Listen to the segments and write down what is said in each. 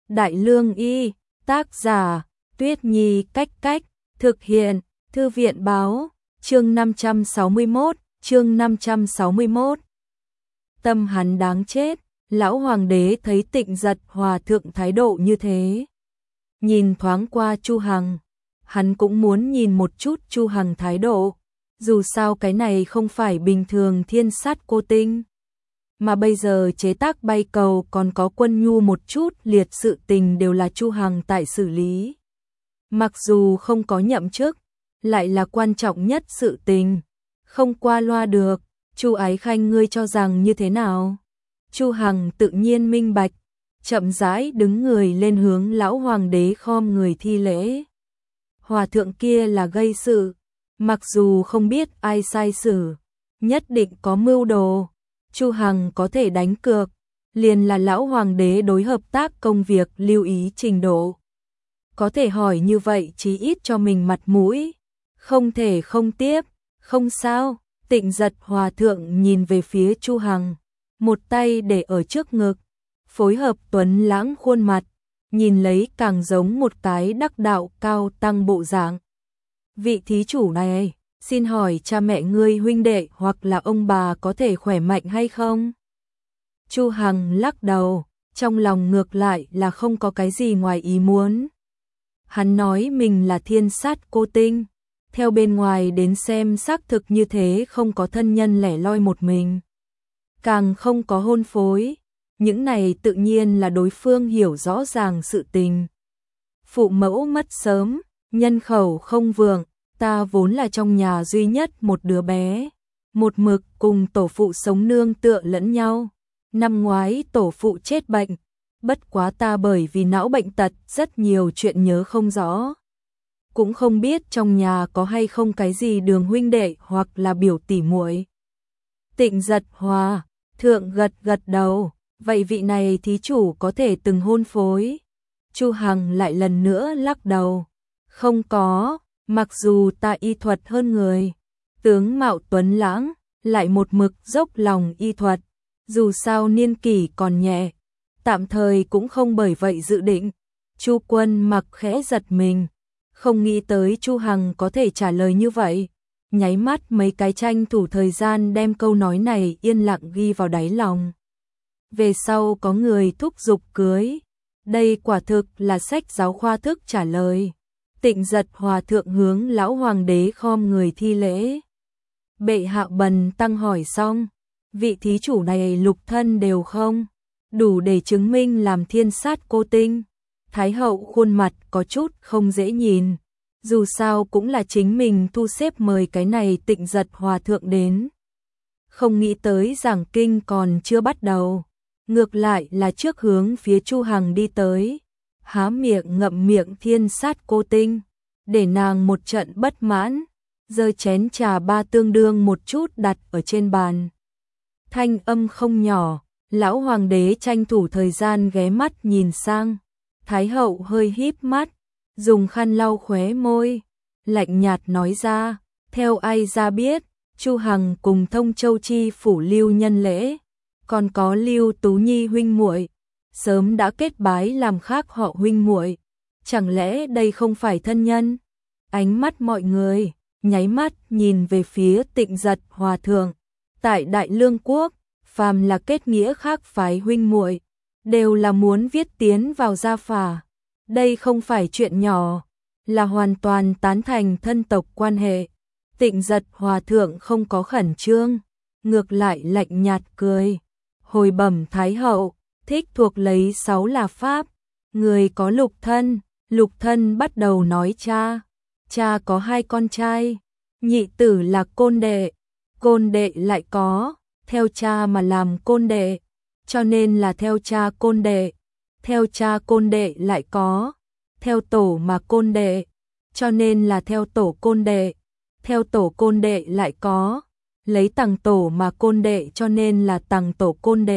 Đại Lương Y, tác giả, Tuyết Nhi Cách Cách, thực hiện, Thư viện Báo, chương 561. Tâm hắn đáng chết, lão hoàng đế thấy Tịnh Giật Hòa thượng thái độ như thế. Nhìn thoáng qua Chu Hằng, hắn cũng muốn nhìn một chút Chu Hằng thái độ, dù sao cái này không phải bình thường thiên sát cô tinh. Mà bây giờ chế tác bay cầu còn có Quân Nhu một chút liệt sự tình đều là Chu Hằng tại xử lý. Mặc dù không có nhậm chức, lại là quan trọng nhất sự tình, không qua loa được. Chu Ái Khanh ngươi cho rằng như thế nào? Chu Hằng tự nhiên minh bạch, chậm rãi đứng người lên hướng lão hoàng đế khom người thi lễ. Hòa thượng kia là gây sự, mặc dù không biết ai sai xử, nhất định có mưu đồ. Chu Hằng có thể đánh cược, liền là lão hoàng đế đối hợp tác công việc lưu ý trình độ. Có thể hỏi như vậy chí ít cho mình mặt mũi, không thể không tiếp, không sao. Tịnh Giật Hòa thượng nhìn về phía Chu Hằng, một tay để ở trước ngực, phối hợp tuấn lãng khuôn mặt, nhìn lấy càng giống một cái đắc đạo cao tăng bộ dạng. Vị thí chủ này, xin hỏi cha mẹ ngươi huynh đệ hoặc là ông bà có thể khỏe mạnh hay không? Chu Hằng lắc đầu, trong lòng ngược lại là không có cái gì ngoài ý muốn. Hắn nói mình là thiên sát cô tinh, theo bên ngoài đến xem xác thực như thế, không có thân nhân lẻ loi một mình, càng không có hôn phối, những này tự nhiên là đối phương hiểu rõ ràng sự tình. Phụ mẫu mất sớm, nhân khẩu không vượng, ta vốn là trong nhà duy nhất một đứa bé, một mực cùng tổ phụ sống nương tựa lẫn nhau. Năm ngoái tổ phụ chết bệnh, bất quá ta bởi vì não bệnh tật rất nhiều chuyện nhớ không rõ. Cũng không biết trong nhà có hay không cái gì đường huynh đệ hoặc là biểu tỷ muội. Tịnh Giật Hòa thượng gật gật đầu, vậy vị này thí chủ có thể từng hôn phối? Chu Hằng lại lần nữa lắc đầu, không có, mặc dù ta y thuật hơn người, tướng mạo tuấn lãng, lại một mực dốc lòng y thuật, dù sao niên kỷ còn nhẹ, tạm thời cũng không bởi vậy dự định. Chu Quân Mặc khẽ giật mình, không nghĩ tới Chu Hằng có thể trả lời như vậy, nháy mắt mấy cái tranh thủ thời gian đem câu nói này yên lặng ghi vào đáy lòng. Về sau có người thúc giục cưới, đây quả thực là sách giáo khoa thức trả lời. Tịnh Giật Hòa thượng hướng lão hoàng đế khom người thi lễ. Bệ hạ bần tăng hỏi xong, vị thí chủ này lục thân đều không đủ để chứng minh làm thiên sát cô tinh. Thái hậu khuôn mặt có chút không dễ nhìn, dù sao cũng là chính mình thu xếp mời cái này Tịnh Giật Hòa thượng đến. Không nghĩ tới giảng kinh còn chưa bắt đầu, ngược lại là trước hướng phía Chu Hằng đi tới, há miệng ngậm miệng thiên sát cô tinh, để nàng một trận bất mãn, giơ chén trà ba tương đương một chút đặt ở trên bàn. Thanh âm không nhỏ, lão hoàng đế tranh thủ thời gian ghé mắt nhìn sang. Thái hậu hơi híp mắt, dùng khăn lau khóe môi, lạnh nhạt nói ra, theo ai ra biết, Chu Hằng cùng Thông Châu chi phủ Lưu Nhân Lễ, còn có Lưu Tú Nhi huynh muội, sớm đã kết bái làm khác họ huynh muội, chẳng lẽ đây không phải thân nhân? Ánh mắt mọi người nháy mắt nhìn về phía Tịnh Giật Hòa thượng. Tại Đại Lương quốc, phàm là kết nghĩa khác phái huynh muội đều là muốn viết tiến vào gia phả. Đây không phải chuyện nhỏ, là hoàn toàn tán thành thân tộc quan hệ. Tịnh Giật Hòa thượng không có khẩn trương, ngược lại lạnh nhạt cười. Hồi bẩm Thái hậu, thích thuộc lấy 6 là pháp. Người có lục thân bắt đầu nói cha. Cha có 2 con trai, nhị tử là côn đệ lại có, theo cha mà làm côn đệ, cho nên là theo cha côn đệ lại có, theo tổ mà côn đệ, cho nên là theo tổ côn đệ lại có, lấy tằng tổ mà côn đệ cho nên là tằng tổ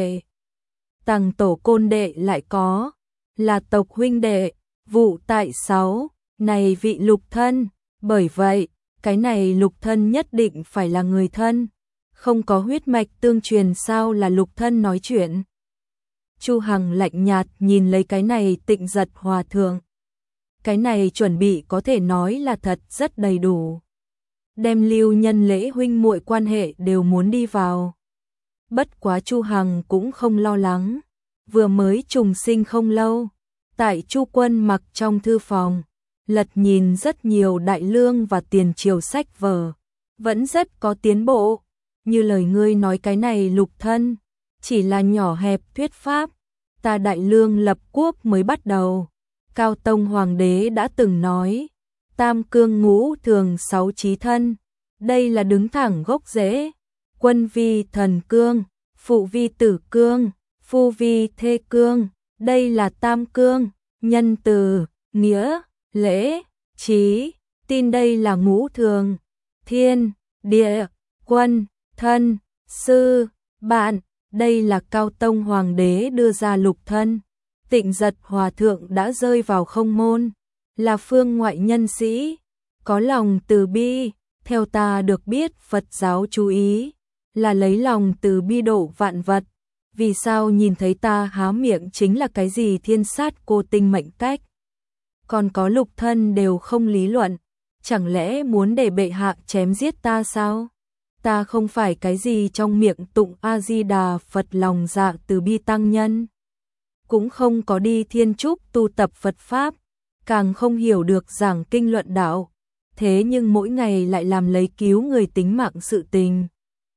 côn đệ lại có, là tộc huynh đệ, vụ tại 6, này vị lục thân, bởi vậy, cái này lục thân nhất định phải là người thân, không có huyết mạch tương truyền sao là lục thân nói chuyện. Chu Hằng lạnh nhạt nhìn lấy cái này Tịnh Giật hòa thượng. Cái này chuẩn bị có thể nói là thật rất đầy đủ. Đem Lưu Nhân Lễ huynh muội quan hệ đều muốn đi vào. Bất quá Chu Hằng cũng không lo lắng. Vừa mới trùng sinh không lâu, tại Chu Quân Mặc trong thư phòng, lật nhìn rất nhiều đại lương và tiền triều sách vở, vẫn rất có tiến bộ. Như lời ngươi nói cái này Lục thân, chỉ là nhỏ hẹp thuyết pháp, ta đại lương lập quốc mới bắt đầu. Cao Tông Hoàng đế đã từng nói, tam cương ngũ thường sáu chí thân, đây là đứng thẳng gốc rễ, quân vi thần cương, phụ vi tử cương, phu vi thê cương, đây là tam cương, nhân từ, nghĩa, lễ, trí, tin đây là ngũ thường, thiên, địa, quân, thân, sư, bạn, đây là Cao Tông Hoàng đế đưa ra Lục thân. Tịnh Giật hòa thượng đã rơi vào không môn, là phương ngoại nhân sĩ, có lòng từ bi, theo ta được biết Phật giáo chú ý, là lấy lòng từ bi độ vạn vật. Vì sao nhìn thấy ta há miệng chính là cái gì thiên sát cô tinh mệnh cách? Còn có Lục thân đều không lý luận, chẳng lẽ muốn để bệ hạ chém giết ta sao? Ta không phải cái gì trong miệng tụng A-di-đà Phật lòng dạ từ bi tăng nhân, cũng không có đi thiên trúc tu tập Phật Pháp, càng không hiểu được giảng kinh luận đạo, thế nhưng mỗi ngày lại làm lấy cứu người tính mạng sự tình.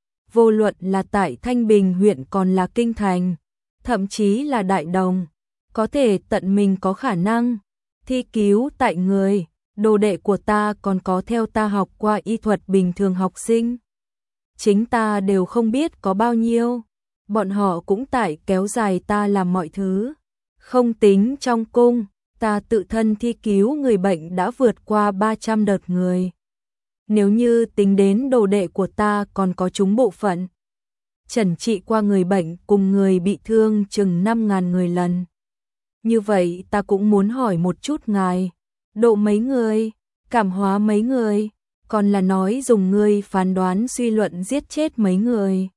Vô luận là tại Thanh Bình huyện còn là Kinh Thành, thậm chí là Đại Đồng, có thể tận mình có khả năng thi cứu tại người. Đồ đệ của ta còn có theo ta học qua y thuật bình thường học sinh, chính ta đều không biết có bao nhiêu. Bọn họ cũng tại kéo dài ta làm mọi thứ. Không tính trong cung, ta tự thân thi cứu người bệnh đã vượt qua 300 đợt người. Nếu như tính đến đồ đệ của ta còn có chúng bộ phận, trần trị qua người bệnh cùng người bị thương chừng 5.000 người lần. Như vậy ta cũng muốn hỏi một chút ngài, độ mấy người, cảm hóa mấy người, còn là nói dùng ngươi phán đoán suy luận giết chết mấy người.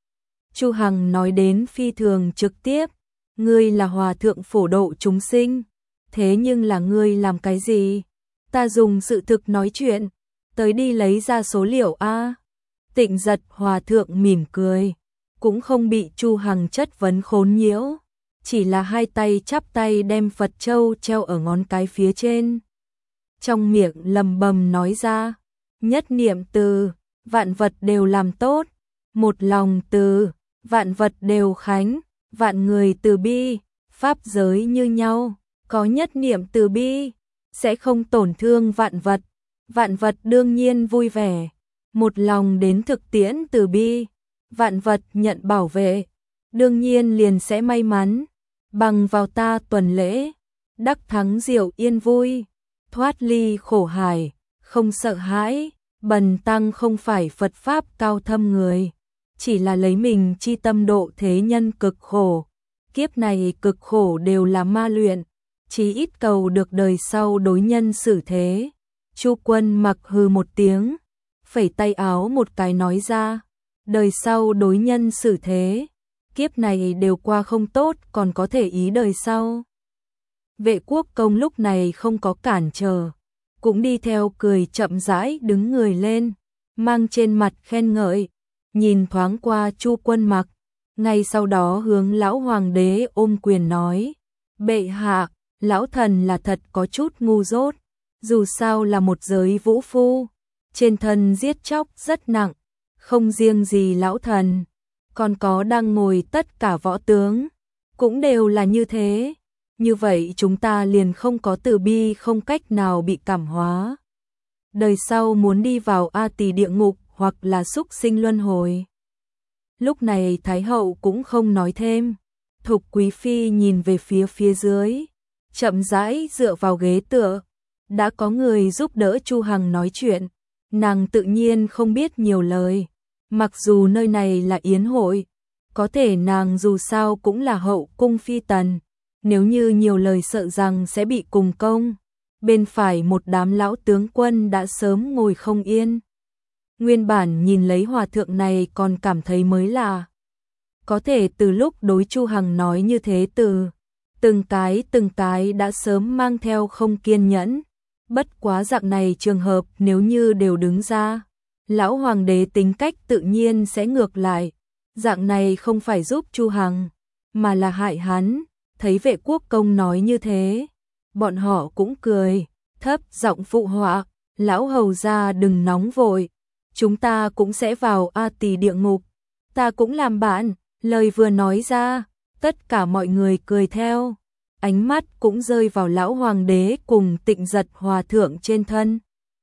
Chu Hằng nói đến phi thường trực tiếp, ngươi là hòa thượng phổ độ chúng sinh, thế nhưng là ngươi làm cái gì? Ta dùng sự thực nói chuyện, tới đi lấy ra số liệu a. Tịnh Giật hòa thượng mỉm cười, cũng không bị Chu Hằng chất vấn khốn nhiễu, chỉ là hai tay chắp tay đem Phật châu treo ở ngón cái phía trên. Trong miệng lầm bầm nói ra, nhất niệm từ, vạn vật đều làm tốt, một lòng từ, vạn vật đều khánh, vạn người từ bi, pháp giới như nhau, có nhất niệm từ bi, sẽ không tổn thương vạn vật đương nhiên vui vẻ, một lòng đến thực tiễn từ bi, vạn vật nhận bảo vệ, đương nhiên liền sẽ may mắn, bằng vào ta tuần lễ, đắc thắng diệu yên vui, thoát ly khổ hải, không sợ hãi. Bần tăng không phải Phật Pháp cao thâm người, chỉ là lấy mình chi tâm độ thế nhân cực khổ. Kiếp này cực khổ đều là ma luyện, chí ít cầu được đời sau đối nhân xử thế. Chu Quân Mặc hừ một tiếng, phẩy tay áo một cái nói ra, đời sau đối nhân xử thế, kiếp này đều qua không tốt còn có thể ý đời sau. Vệ Quốc Công lúc này không có cản trở, cũng đi theo cười chậm rãi đứng người lên, mang trên mặt khen ngợi, nhìn thoáng qua Chu Quân Mặc, ngay sau đó hướng lão hoàng đế ôm quyền nói, bệ hạ, lão thần là thật có chút ngu dốt, dù sao là một giới vũ phu, trên thân giết chóc rất nặng, không riêng gì lão thần, còn có đang ngồi tất cả võ tướng, cũng đều là như thế. Như vậy chúng ta liền không có từ bi, không cách nào bị cảm hóa. Đời sau muốn đi vào A Tỳ địa ngục hoặc là súc sinh luân hồi. Lúc này Thái hậu cũng không nói thêm. Thục Quý phi nhìn về phía dưới, chậm rãi dựa vào ghế tựa. Đã có người giúp đỡ Chu Hằng nói chuyện, nàng tự nhiên không biết nhiều lời. Mặc dù nơi này là yến hội, có thể nàng dù sao cũng là hậu cung phi tần. Nếu như nhiều lời sợ rằng sẽ bị cùng công. Bên phải một đám lão tướng quân đã sớm ngồi không yên. Nguyên bản nhìn lấy hòa thượng này còn cảm thấy mới lạ. có thể từ lúc đối Chu Hằng nói như thế từng cái đã sớm mang theo không kiên nhẫn. Bất quá dạng này trường hợp nếu như đều đứng ra, lão hoàng đế tính cách tự nhiên sẽ ngược lại. Dạng này không phải giúp Chu Hằng, mà là hại hắn. Thấy Vệ Quốc Công nói như thế, bọn họ cũng cười, thấp giọng phụ họa, lão hầu gia đừng nóng vội, chúng ta cũng sẽ vào A Tỳ địa ngục, ta cũng làm bạn. Lời vừa nói ra, tất cả mọi người cười theo, ánh mắt cũng rơi vào lão hoàng đế cùng Tịnh Giật hòa thượng trên thân.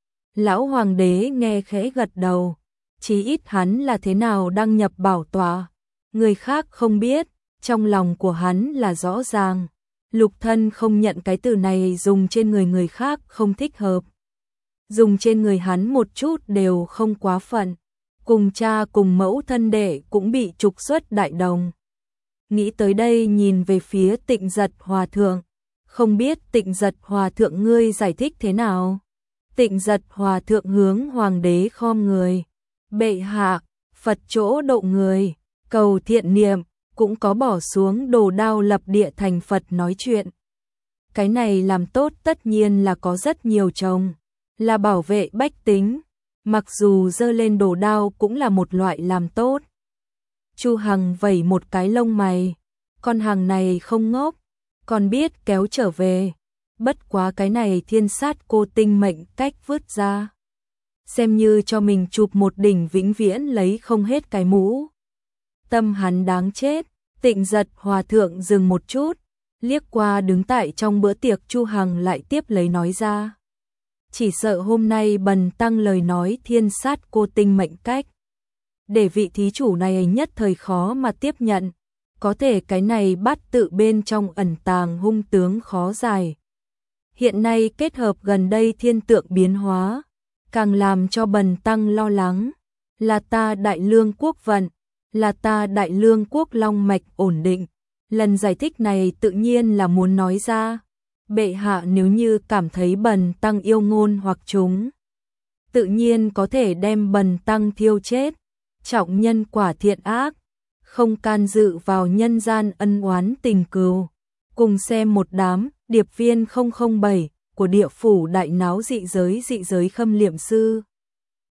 Lão hoàng đế nghe khẽ gật đầu, chí ít hắn là thế nào đăng nhập bảo tọa, người khác không biết, trong lòng của hắn là rõ ràng. Lục Thân không nhận cái từ này dùng trên người khác không thích hợp. Dùng trên người hắn một chút đều không quá phận. Cùng cha cùng mẫu thân đệ cũng bị trục xuất đại đồng. Nghĩ tới đây nhìn về phía Tịnh Giật hòa thượng. Không biết Tịnh Giật hòa thượng ngươi giải thích thế nào? Tịnh Giật hòa thượng hướng hoàng đế khom người. Bệ hạ, Phật chỗ độ người, cầu thiện niệm, cũng có bỏ xuống đồ đao lập địa thành Phật nói chuyện. Cái này làm tốt tất nhiên là có rất nhiều chồng, là bảo vệ bách tính, mặc dù giơ lên đồ đao cũng là một loại làm tốt. Chu Hằng vẩy một cái lông mày, con hàng này không ngốc, còn biết kéo trở về, bất quá cái này thiên sát cô tinh mệnh cách vứt ra. Xem như cho mình chụp một đỉnh vĩnh viễn lấy không hết cái mũ. Tâm hắn đáng chết. Tịnh Giật hòa thượng dừng một chút, liếc qua đứng tại trong bữa tiệc Chu Hằng lại tiếp lấy nói ra. Chỉ sợ hôm nay bần tăng lời nói thiên sát cô tinh mệnh cách. Để vị thí chủ này nhất thời khó mà tiếp nhận, có thể cái này bát tự bên trong ẩn tàng hung tướng khó giải. Hiện nay kết hợp gần đây thiên tượng biến hóa, càng làm cho bần tăng lo lắng, là ta Đại Lương quốc vận, là ta Đại Lương quốc long mạch ổn định. Lần giải thích này tự nhiên là muốn nói ra. Bệ hạ nếu như cảm thấy bần tăng yêu ngôn hoặc chúng, tự nhiên có thể đem bần tăng thiêu chết. Trọng nhân quả thiện ác, không can dự vào nhân gian ân oán tình cừu. Cùng xem một đám điệp viên 007 của địa phủ đại náo dị giới khâm liệm sư.